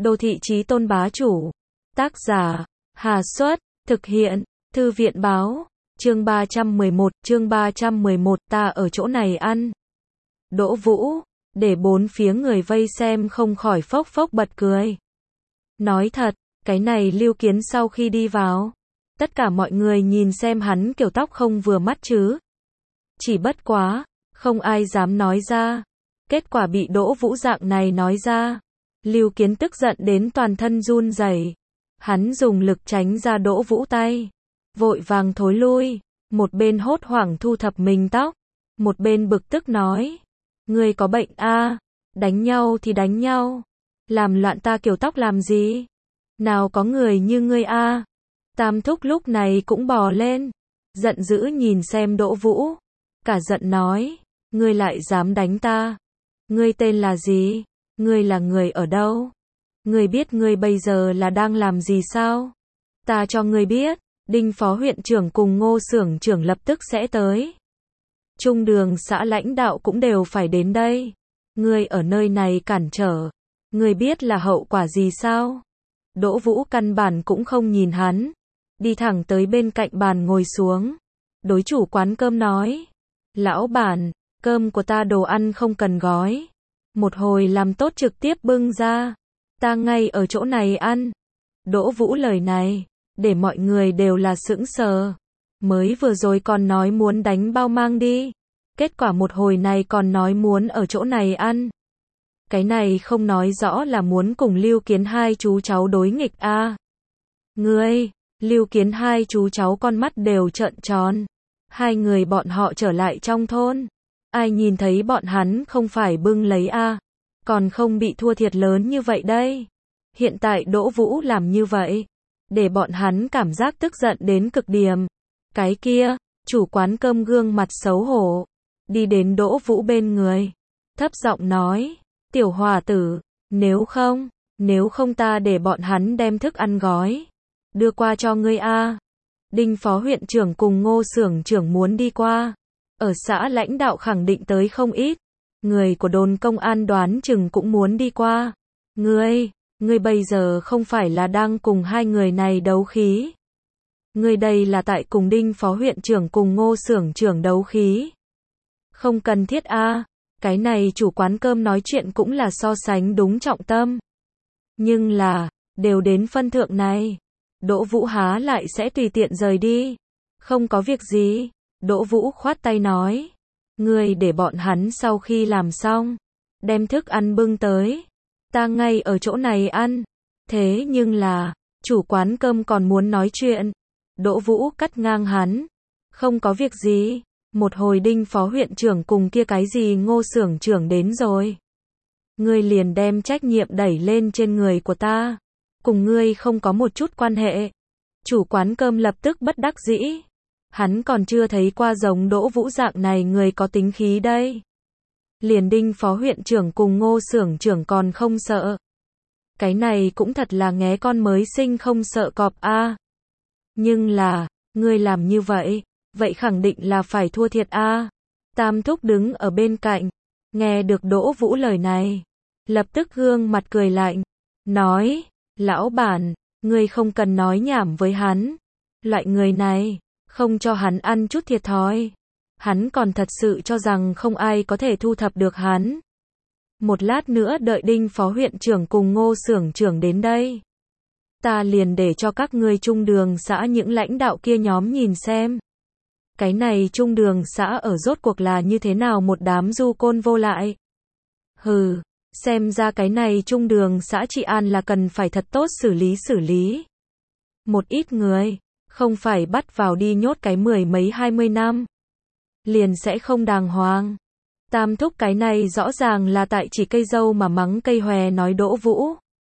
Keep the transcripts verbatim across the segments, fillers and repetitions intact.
Đô thị chí tôn bá chủ. Tác giả, Hà Xuất, thực hiện, Thư viện báo, chương ba trăm mười một, chương ba trăm mười một, ta ở chỗ này ăn. Đỗ Vũ, để bốn phía người vây xem không khỏi phốc phốc bật cười. Nói thật, cái này Lưu Kiến sau khi đi vào, tất cả mọi người nhìn xem hắn kiểu tóc không vừa mắt chứ. Chỉ bất quá, không ai dám nói ra. Kết quả bị Đỗ Vũ dạng này nói ra. Lưu Kiến tức giận đến toàn thân run rẩy. Hắn dùng lực tránh ra Đỗ Vũ tay. Vội vàng thối lui. Một bên hốt hoảng thu thập mình tóc. Một bên bực tức nói. Ngươi có bệnh a à? Đánh nhau thì đánh nhau. Làm loạn ta kiểu tóc làm gì? Nào có người như ngươi a à? Tam thúc lúc này cũng bò lên. Giận dữ nhìn xem Đỗ Vũ. Cả giận nói. Ngươi lại dám đánh ta. Ngươi tên là gì? Ngươi là người ở đâu? Ngươi biết ngươi bây giờ là đang làm gì sao? Ta cho ngươi biết, Đinh phó huyện trưởng cùng Ngô xưởng trưởng lập tức sẽ tới. Trung đường xã lãnh đạo cũng đều phải đến đây. Ngươi ở nơi này cản trở. Ngươi biết là hậu quả gì sao? Đỗ Vũ căn bản cũng không nhìn hắn. Đi thẳng tới bên cạnh bàn ngồi xuống. Đối chủ quán cơm nói. Lão bản, cơm của ta đồ ăn không cần gói. Một hồi làm tốt trực tiếp bưng ra. Ta ngay ở chỗ này ăn. Đỗ Vũ lời này, để mọi người đều là sững sờ. Mới vừa rồi còn nói muốn đánh bao mang đi. Kết quả một hồi này còn nói muốn ở chỗ này ăn. Cái này không nói rõ là muốn cùng Lưu Kiến hai chú cháu đối nghịch a à? Ngươi, Lưu Kiến hai chú cháu con mắt đều trợn tròn. Hai người bọn họ trở lại trong thôn. Ai nhìn thấy bọn hắn không phải bưng lấy a à? Còn không bị thua thiệt lớn như vậy đây. Hiện tại Đỗ Vũ làm như vậy. Để bọn hắn cảm giác tức giận đến cực điểm. Cái kia, chủ quán cơm gương mặt xấu hổ. Đi đến Đỗ Vũ bên người. Thấp giọng nói. Tiểu hòa tử, nếu không, nếu không ta để bọn hắn đem thức ăn gói. Đưa qua cho ngươi a à? Đinh phó huyện trưởng cùng Ngô xưởng trưởng muốn đi qua. Ở xã lãnh đạo khẳng định tới không ít. Người của đồn công an đoán chừng cũng muốn đi qua. Ngươi, ngươi bây giờ không phải là đang cùng hai người này đấu khí. Ngươi đây là tại cùng Đinh phó huyện trưởng cùng Ngô xưởng trưởng đấu khí. Không cần thiết a à? Cái này chủ quán cơm nói chuyện cũng là so sánh đúng trọng tâm. Nhưng là, đều đến phân thượng này. Đỗ Vũ há lại sẽ tùy tiện rời đi. Không có việc gì. Đỗ Vũ khoát tay nói. Ngươi để bọn hắn sau khi làm xong. Đem thức ăn bưng tới. Ta ngay ở chỗ này ăn. Thế nhưng là, chủ quán cơm còn muốn nói chuyện. Đỗ Vũ cắt ngang hắn. Không có việc gì. Một hồi Đinh phó huyện trưởng cùng kia cái gì Ngô xưởng trưởng đến rồi. Ngươi liền đem trách nhiệm đẩy lên trên người của ta. Cùng ngươi không có một chút quan hệ. Chủ quán cơm lập tức bất đắc dĩ. Hắn còn chưa thấy qua giống Đỗ Vũ dạng này người có tính khí đây. Liền Đinh phó huyện trưởng cùng Ngô xưởng trưởng còn không sợ. Cái này cũng thật là nghé con mới sinh không sợ cọp a à. Nhưng là, ngươi làm như vậy, vậy khẳng định là phải thua thiệt a à. Tam thúc đứng ở bên cạnh, nghe được Đỗ Vũ lời này, lập tức gương mặt cười lạnh, nói, lão bản, ngươi không cần nói nhảm với hắn. Loại người này, không cho hắn ăn chút thiệt thòi. Hắn còn thật sự cho rằng không ai có thể thu thập được hắn. Một lát nữa đợi Đinh phó huyện trưởng cùng Ngô xưởng trưởng đến đây. Ta liền để cho các ngươi trung đường xã những lãnh đạo kia nhóm nhìn xem. Cái này trung đường xã ở rốt cuộc là như thế nào một đám du côn vô lại. Hừ, xem ra cái này trung đường xã trị an là cần phải thật tốt xử lý xử lý. Một ít người, không phải bắt vào đi nhốt cái mười mấy hai mươi năm. Liền sẽ không đàng hoàng. Tam thúc cái này rõ ràng là tại chỉ cây dâu mà mắng cây hòe nói Đỗ Vũ.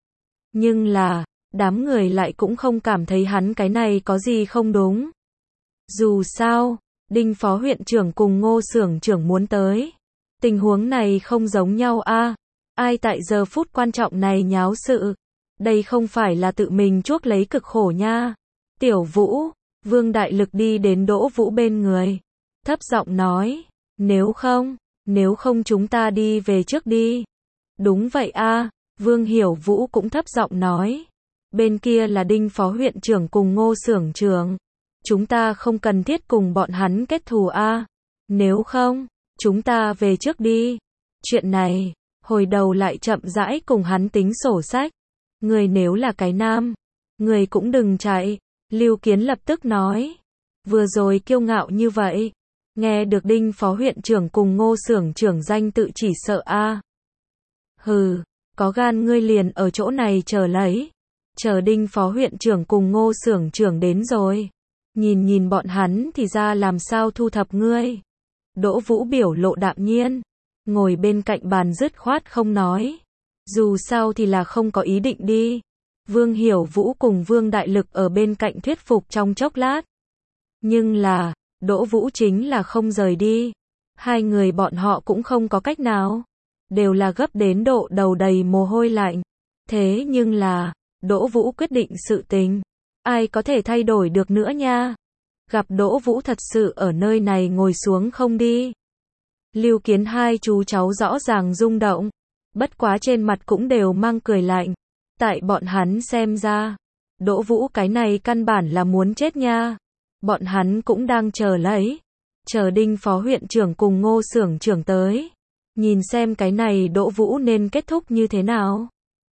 Nhưng là, đám người lại cũng không cảm thấy hắn cái này có gì không đúng. Dù sao, Đinh phó huyện trưởng cùng Ngô xưởng trưởng muốn tới. Tình huống này không giống nhau a à? Ai tại giờ phút quan trọng này nháo sự. Đây không phải là tự mình chuốc lấy cực khổ nha. Tiểu Vũ, Vương Đại Lực đi đến Đỗ Vũ bên người. Thấp giọng nói, nếu không, nếu không chúng ta đi về trước đi. Đúng vậy a à, Vương Hiểu Vũ cũng thấp giọng nói. Bên kia là Đinh phó huyện trưởng cùng Ngô xưởng trưởng. Chúng ta không cần thiết cùng bọn hắn kết thù a. Nếu không, chúng ta về trước đi. Chuyện này, hồi đầu lại chậm rãi cùng hắn tính sổ sách. Người nếu là cái nam, người cũng đừng chạy. Lưu Kiến lập tức nói. Vừa rồi kiêu ngạo như vậy. Nghe được Đinh phó huyện trưởng cùng Ngô xưởng trưởng danh tự chỉ sợ a. Hừ, có gan ngươi liền ở chỗ này chờ lấy. Chờ Đinh phó huyện trưởng cùng Ngô xưởng trưởng đến rồi. Nhìn nhìn bọn hắn thì ra làm sao thu thập ngươi. Đỗ Vũ biểu lộ đạm nhiên. Ngồi bên cạnh bàn dứt khoát không nói. Dù sao thì là không có ý định đi. Vương Hiểu Vũ cùng Vương Đại Lực ở bên cạnh thuyết phục trong chốc lát. Nhưng là, Đỗ Vũ chính là không rời đi. Hai người bọn họ cũng không có cách nào. Đều là gấp đến độ đầu đầy mồ hôi lạnh. Thế nhưng là, Đỗ Vũ quyết định sự tình. Ai có thể thay đổi được nữa nha. Gặp Đỗ Vũ thật sự ở nơi này ngồi xuống không đi. Lưu Kiến hai chú cháu rõ ràng rung động. Bất quá trên mặt cũng đều mang cười lạnh. Tại bọn hắn xem ra, Đỗ Vũ cái này căn bản là muốn chết nha. Bọn hắn cũng đang chờ lấy. Chờ Đinh phó huyện trưởng cùng Ngô xưởng trưởng tới. Nhìn xem cái này Đỗ Vũ nên kết thúc như thế nào.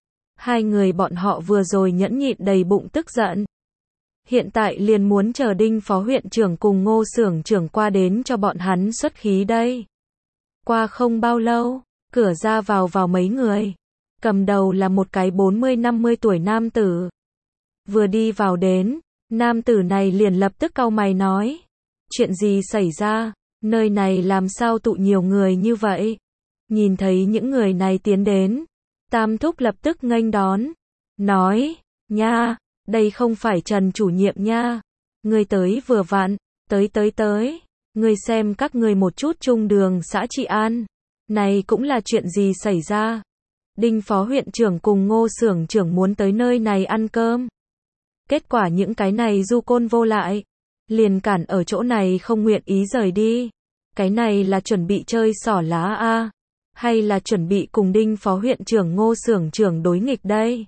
Hai người bọn họ vừa rồi nhẫn nhịn đầy bụng tức giận. Hiện tại liền muốn chờ Đinh phó huyện trưởng cùng Ngô xưởng trưởng qua đến cho bọn hắn xuất khí đây. Qua không bao lâu, cửa ra vào vào mấy người. Cầm đầu là một cái bốn mươi năm mươi tuổi nam tử. Vừa đi vào đến, nam tử này liền lập tức cau mày nói. Chuyện gì xảy ra, nơi này làm sao tụ nhiều người như vậy? Nhìn thấy những người này tiến đến, Tam Thúc lập tức nghênh đón. Nói, nha, đây không phải Trần chủ nhiệm nha. Người tới vừa vặn, tới tới tới. Người xem các người một chút trung đường xã trị an. Này cũng là chuyện gì xảy ra? Đinh phó huyện trưởng cùng Ngô xưởng trưởng muốn tới nơi này ăn cơm. Kết quả những cái này du côn vô lại. Liền cản ở chỗ này không nguyện ý rời đi. Cái này là chuẩn bị chơi xỏ lá a, hay là chuẩn bị cùng Đinh phó huyện trưởng Ngô xưởng trưởng đối nghịch đây?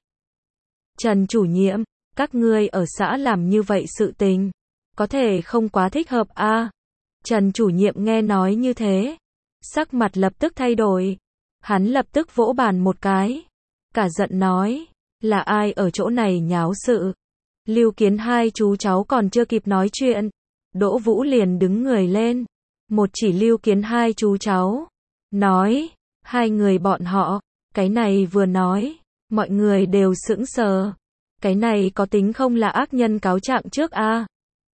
Trần chủ nhiệm, các ngươi ở xã làm như vậy sự tình, có thể không quá thích hợp a. Trần chủ nhiệm nghe nói như thế, sắc mặt lập tức thay đổi. Hắn lập tức vỗ bàn một cái, cả giận nói, là ai ở chỗ này nháo sự? Lưu Kiến hai chú cháu còn chưa kịp nói chuyện, Đỗ Vũ liền đứng người lên, một chỉ Lưu Kiến hai chú cháu, nói, hai người bọn họ, cái này vừa nói, mọi người đều sững sờ. Cái này có tính không là ác nhân cáo trạng trước a?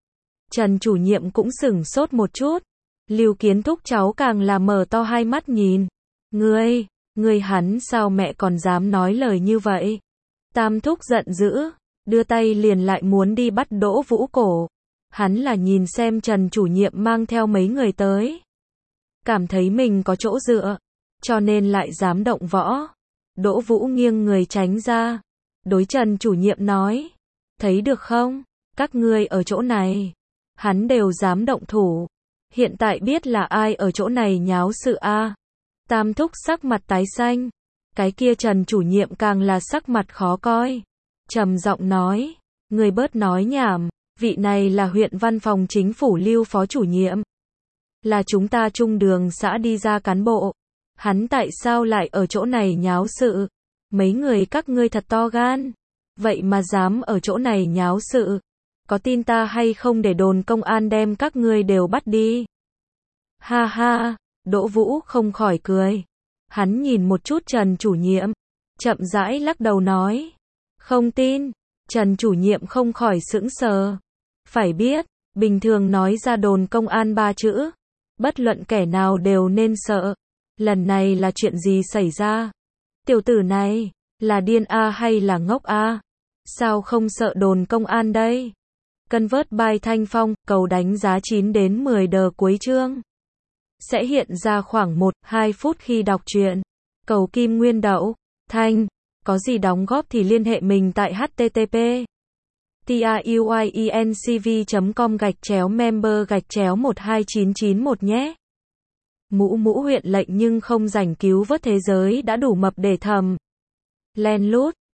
Trần chủ nhiệm cũng sửng sốt một chút, Lưu Kiến thúc cháu càng là mở to hai mắt nhìn. Ngươi, ngươi hắn sao mẹ còn dám nói lời như vậy? Tam thúc giận dữ, đưa tay liền lại muốn đi bắt Đỗ Vũ cổ. Hắn là nhìn xem Trần chủ nhiệm mang theo mấy người tới. Cảm thấy mình có chỗ dựa, cho nên lại dám động võ. Đỗ Vũ nghiêng người tránh ra. Đối Trần chủ nhiệm nói. Thấy được không? Các ngươi ở chỗ này. Hắn đều dám động thủ. Hiện tại biết là ai ở chỗ này nháo sự a? Tam thúc sắc mặt tái xanh. Cái kia Trần chủ nhiệm càng là sắc mặt khó coi. Trầm giọng nói. Người bớt nói nhảm. Vị này là huyện văn phòng chính phủ Lưu phó chủ nhiệm. Là chúng ta trung đường xã đi ra cán bộ. Hắn tại sao lại ở chỗ này nháo sự? Mấy người các ngươi thật to gan. Vậy mà dám ở chỗ này nháo sự. Có tin ta hay không để đồn công an đem các ngươi đều bắt đi? Ha ha, Đỗ Vũ không khỏi cười. Hắn nhìn một chút Trần chủ nhiệm, chậm rãi lắc đầu nói. Không tin. Trần chủ nhiệm không khỏi sững sờ. Phải biết, bình thường nói ra đồn công an ba chữ, bất luận kẻ nào đều nên sợ. Lần này là chuyện gì xảy ra? Tiểu tử này, là điên a hay là ngốc a? Sao không sợ đồn công an đây? Cân vớt bài Thanh Phong, cầu đánh giá chín đến mười đờ cuối chương. Sẽ hiện ra khoảng một đến hai phút khi đọc truyện. Cầu kim nguyên đậu, thanh. Có gì đóng góp thì liên hệ mình tại http truyencv chấm com gạch chéo member gạch chéo một hai chín chín một nhé. Mũ mũ huyện lệnh nhưng không rảnh cứu vớt thế giới đã đủ mập để thầm. Len lút.